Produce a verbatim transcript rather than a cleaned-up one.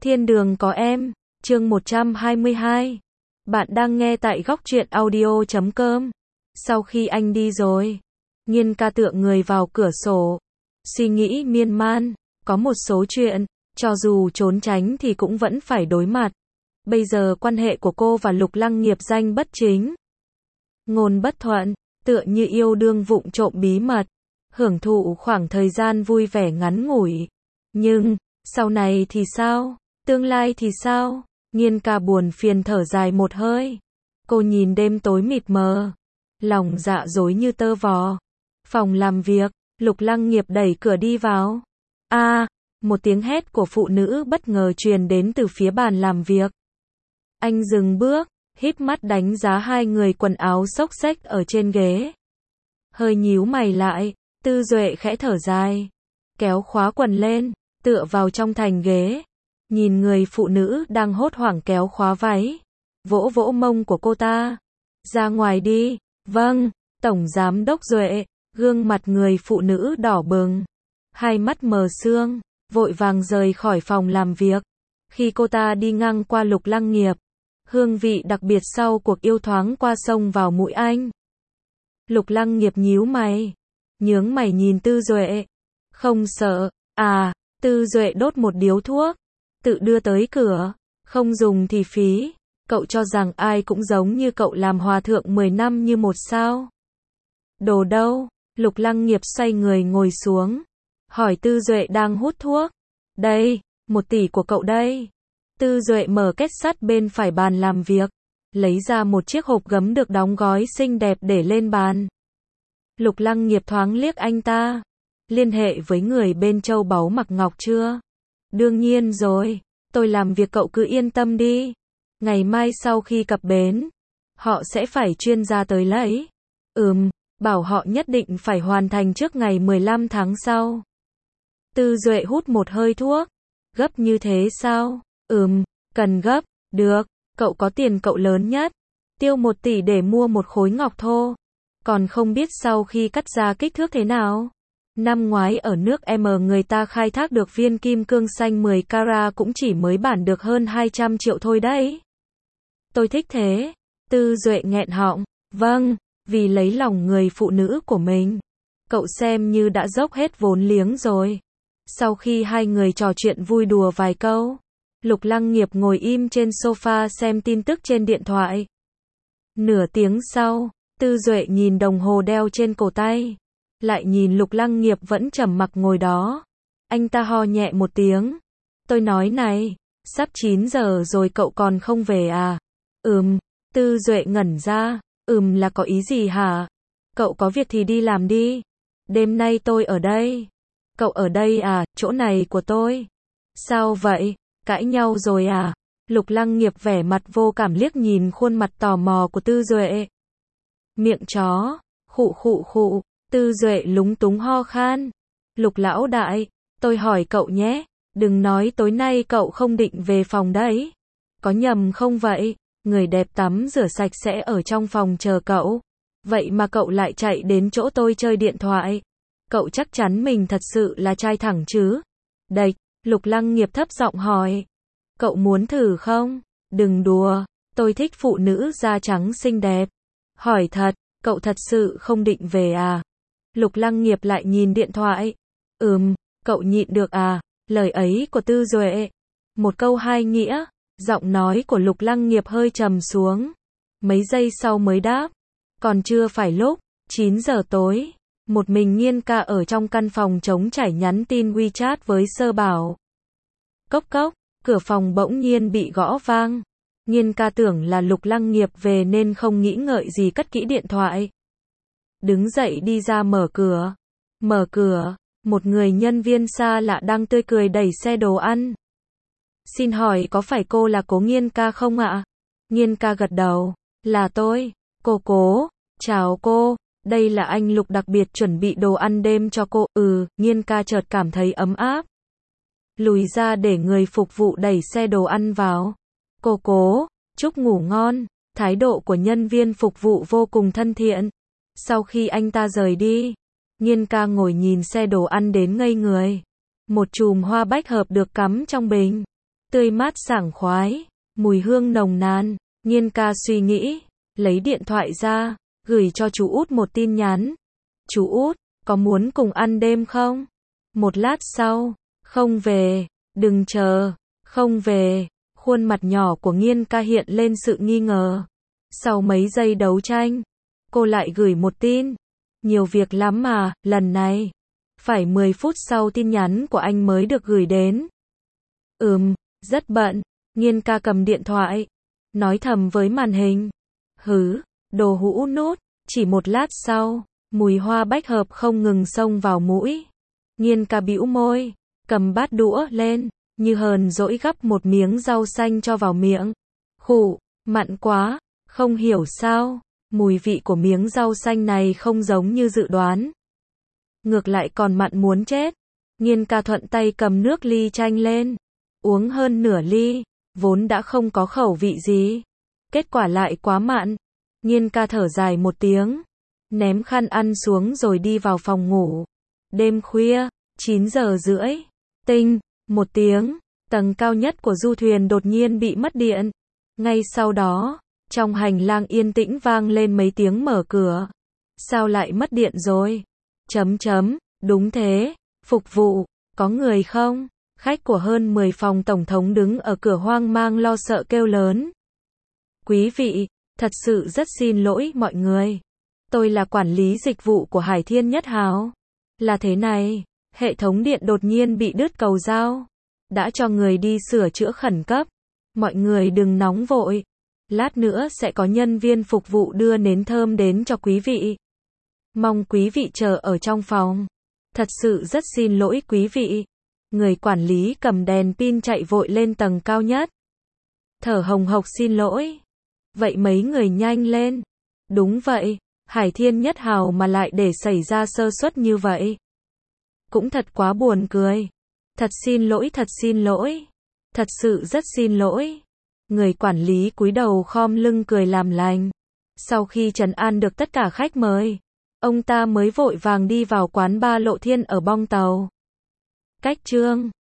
Thiên đường có em, chương một trăm hai mươi hai. Bạn đang nghe tại góc truyện audio chấm com. Sau khi anh đi rồi, Nhiên ca tựa người vào cửa sổ, suy nghĩ miên man, có một số chuyện, cho dù trốn tránh thì cũng vẫn phải đối mặt. Bây giờ quan hệ của cô và Lục Lăng nghiệp danh bất chính, ngôn bất thuận, tựa như yêu đương vụng trộm bí mật, hưởng thụ khoảng thời gian vui vẻ ngắn ngủi. Nhưng, sau này thì sao? Tương lai thì sao? Nhiên ca buồn phiền thở dài một hơi. Cô nhìn đêm tối mịt mờ, lòng dạ rối như tơ vò. Phòng làm việc, Lục Lăng nghiệp đẩy cửa đi vào. A, à, một tiếng hét của phụ nữ bất ngờ truyền đến từ phía bàn làm việc. Anh dừng bước, híp mắt đánh giá hai người quần áo xốc xếch ở trên ghế. Hơi nhíu mày lại, Tư Duệ khẽ thở dài, kéo khóa quần lên, tựa vào trong thành ghế, nhìn người phụ nữ đang hốt hoảng kéo khóa váy, vỗ vỗ mông của cô ta. Ra ngoài đi. Vâng, Tổng Giám Đốc Duệ. Gương mặt người phụ nữ đỏ bừng, hai mắt mờ sương, vội vàng rời khỏi phòng làm việc. Khi cô ta đi ngang qua Lục Lăng nghiệp, hương vị đặc biệt sau cuộc yêu thoáng qua sông vào mũi anh. Lục Lăng nghiệp nhíu mày, nhướng mày nhìn Tư Duệ. Không sợ à? Tư Duệ đốt một điếu thuốc, tự đưa tới cửa. Không dùng thì phí. Cậu cho rằng ai cũng giống như cậu làm hòa thượng mười năm như một sao? Đồ đâu? Lục Lăng nghiệp xoay người ngồi xuống, hỏi Tư Duệ đang hút thuốc. Đây, một tỷ của cậu đây. Tư Duệ mở két sắt bên phải bàn làm việc, lấy ra một chiếc hộp gấm được đóng gói xinh đẹp để lên bàn. Lục Lăng nghiệp thoáng liếc anh ta. Liên hệ với người bên châu báu mặc ngọc chưa? Đương nhiên rồi, tôi làm việc cậu cứ yên tâm đi. Ngày mai sau khi cập bến, họ sẽ phải chuyên gia tới lấy. Ừm, bảo họ nhất định phải hoàn thành trước ngày mười lăm tháng sau. Tư Duệ hút một hơi thuốc. Gấp như thế sao? Ừm, cần gấp. Được, cậu có tiền cậu lớn nhất. Tiêu một tỷ để mua một khối ngọc thô. Còn không biết sau khi cắt ra kích thước thế nào. Năm ngoái ở nước M người ta khai thác được viên kim cương xanh mười carat cũng chỉ mới bản được hơn hai trăm triệu thôi đấy. Tôi thích thế. Tư Duệ nghẹn họng. Vâng, vì lấy lòng người phụ nữ của mình, cậu xem như đã dốc hết vốn liếng rồi. Sau khi hai người trò chuyện vui đùa vài câu, Lục Lăng nghiệp ngồi im trên sofa xem tin tức trên điện thoại. Nửa tiếng sau, Tư Duệ nhìn đồng hồ đeo trên cổ tay, lại nhìn Lục Lăng nghiệp vẫn trầm mặc ngồi đó. Anh ta ho nhẹ một tiếng. Tôi nói này, sắp chín giờ rồi cậu còn không về à? Ừm. Tư Duệ ngẩn ra. Ừm là có ý gì hả? Cậu có việc thì đi làm đi. Đêm nay tôi ở đây. Cậu ở đây à? Chỗ này của tôi. Sao vậy? Cãi nhau rồi à? Lục Lăng nghiệp vẻ mặt vô cảm liếc nhìn khuôn mặt tò mò của Tư Duệ. Miệng chó. Khụ khụ khụ. Tư Duệ lúng túng ho khan. Lục lão đại, tôi hỏi cậu nhé. Đừng nói tối nay cậu không định về phòng đấy. Có nhầm không vậy? Người đẹp tắm rửa sạch sẽ ở trong phòng chờ cậu. Vậy mà cậu lại chạy đến chỗ tôi chơi điện thoại. Cậu chắc chắn mình thật sự là trai thẳng chứ? Đạch, Lục Lăng nghiệp thấp giọng hỏi. Cậu muốn thử không? Đừng đùa, tôi thích phụ nữ da trắng xinh đẹp. Hỏi thật, cậu thật sự không định về à? Lục Lăng nghiệp lại nhìn điện thoại. Ừm, cậu nhịn được à? Lời ấy của Tư Duệ. Một câu hai nghĩa. Giọng nói của Lục Lăng nghiệp hơi trầm xuống. Mấy giây sau mới đáp. Còn chưa phải lúc. chín giờ tối. Một mình Nhiên ca ở trong căn phòng trống trải nhắn tin WeChat với Sơ Bảo. Cốc cốc. Cửa phòng bỗng nhiên bị gõ vang. Nhiên ca tưởng là Lục Lăng nghiệp về nên không nghĩ ngợi gì cất kỹ điện thoại. Đứng dậy đi ra mở cửa. Mở cửa. Một người nhân viên xa lạ đang tươi cười đẩy xe đồ ăn. Xin hỏi có phải cô là Cố Nhiên ca không ạ? Nhiên ca gật đầu. Là tôi. Cô Cố. Chào cô. Đây là anh Lục đặc biệt chuẩn bị đồ ăn đêm cho cô. Ừ, Nhiên ca chợt cảm thấy ấm áp. Lùi ra để người phục vụ đẩy xe đồ ăn vào. Cô Cố, chúc ngủ ngon. Thái độ của nhân viên phục vụ vô cùng thân thiện. Sau khi anh ta rời đi, Nhiên ca ngồi nhìn xe đồ ăn đến ngây người. Một chùm hoa bách hợp được cắm trong bình. tươi mát sảng khoái, mùi hương nồng nàn. Nhiên ca suy nghĩ, lấy điện thoại ra, gửi cho chú út một tin nhắn. Chú út, có muốn cùng ăn đêm không? Một lát sau, không về, đừng chờ, không về. Khuôn mặt nhỏ của Nhiên ca hiện lên sự nghi ngờ. Sau mấy giây đấu tranh, cô lại gửi một tin. Nhiều việc lắm mà, lần này. Phải mười phút sau tin nhắn của anh mới được gửi đến. Ừm, rất bận. Nhiên ca cầm điện thoại, nói thầm với màn hình. Hứ, đồ hũ nút. Chỉ một lát sau, mùi hoa bách hợp không ngừng xông vào mũi. Nhiên ca bĩu môi, cầm bát đũa lên, như hờn dỗi gắp một miếng rau xanh cho vào miệng. Khụ, mặn quá, không hiểu sao, mùi vị của miếng rau xanh này không giống như dự đoán. Ngược lại còn mặn muốn chết. Nhiên ca thuận tay cầm nước ly chanh lên, uống hơn nửa ly, vốn đã không có khẩu vị gì. Kết quả lại quá mặn. Nhiên ca thở dài một tiếng, ném khăn ăn xuống rồi đi vào phòng ngủ. Đêm khuya, chín giờ rưỡi, tinh, một tiếng, tầng cao nhất của du thuyền đột nhiên bị mất điện. Ngay sau đó, trong hành lang yên tĩnh vang lên mấy tiếng mở cửa. Sao lại mất điện rồi? Chấm chấm, đúng thế, phục vụ, có người không? Khách của hơn mười phòng tổng thống đứng ở cửa hoang mang lo sợ kêu lớn. Quý vị, thật sự rất xin lỗi mọi người. Tôi là quản lý dịch vụ của Hải Thiên Nhất Hào. Là thế này, hệ thống điện đột nhiên bị đứt cầu giao. Đã cho người đi sửa chữa khẩn cấp. Mọi người đừng nóng vội. Lát nữa sẽ có nhân viên phục vụ đưa nến thơm đến cho quý vị. Mong quý vị chờ ở trong phòng. Thật sự rất xin lỗi quý vị. Người quản lý cầm đèn pin chạy vội lên tầng cao nhất. Thở hồng hộc xin lỗi. Vậy mấy người nhanh lên. Đúng vậy, Hải Thiên Nhất Hào mà lại để xảy ra sơ suất như vậy. Cũng thật quá buồn cười. Thật xin lỗi, thật xin lỗi. Thật sự rất xin lỗi. Người quản lý cúi đầu khom lưng cười làm lành. Sau khi trấn an được tất cả khách mời, ông ta mới vội vàng đi vào quán bar Lộ Thiên ở bong tàu. Cách chương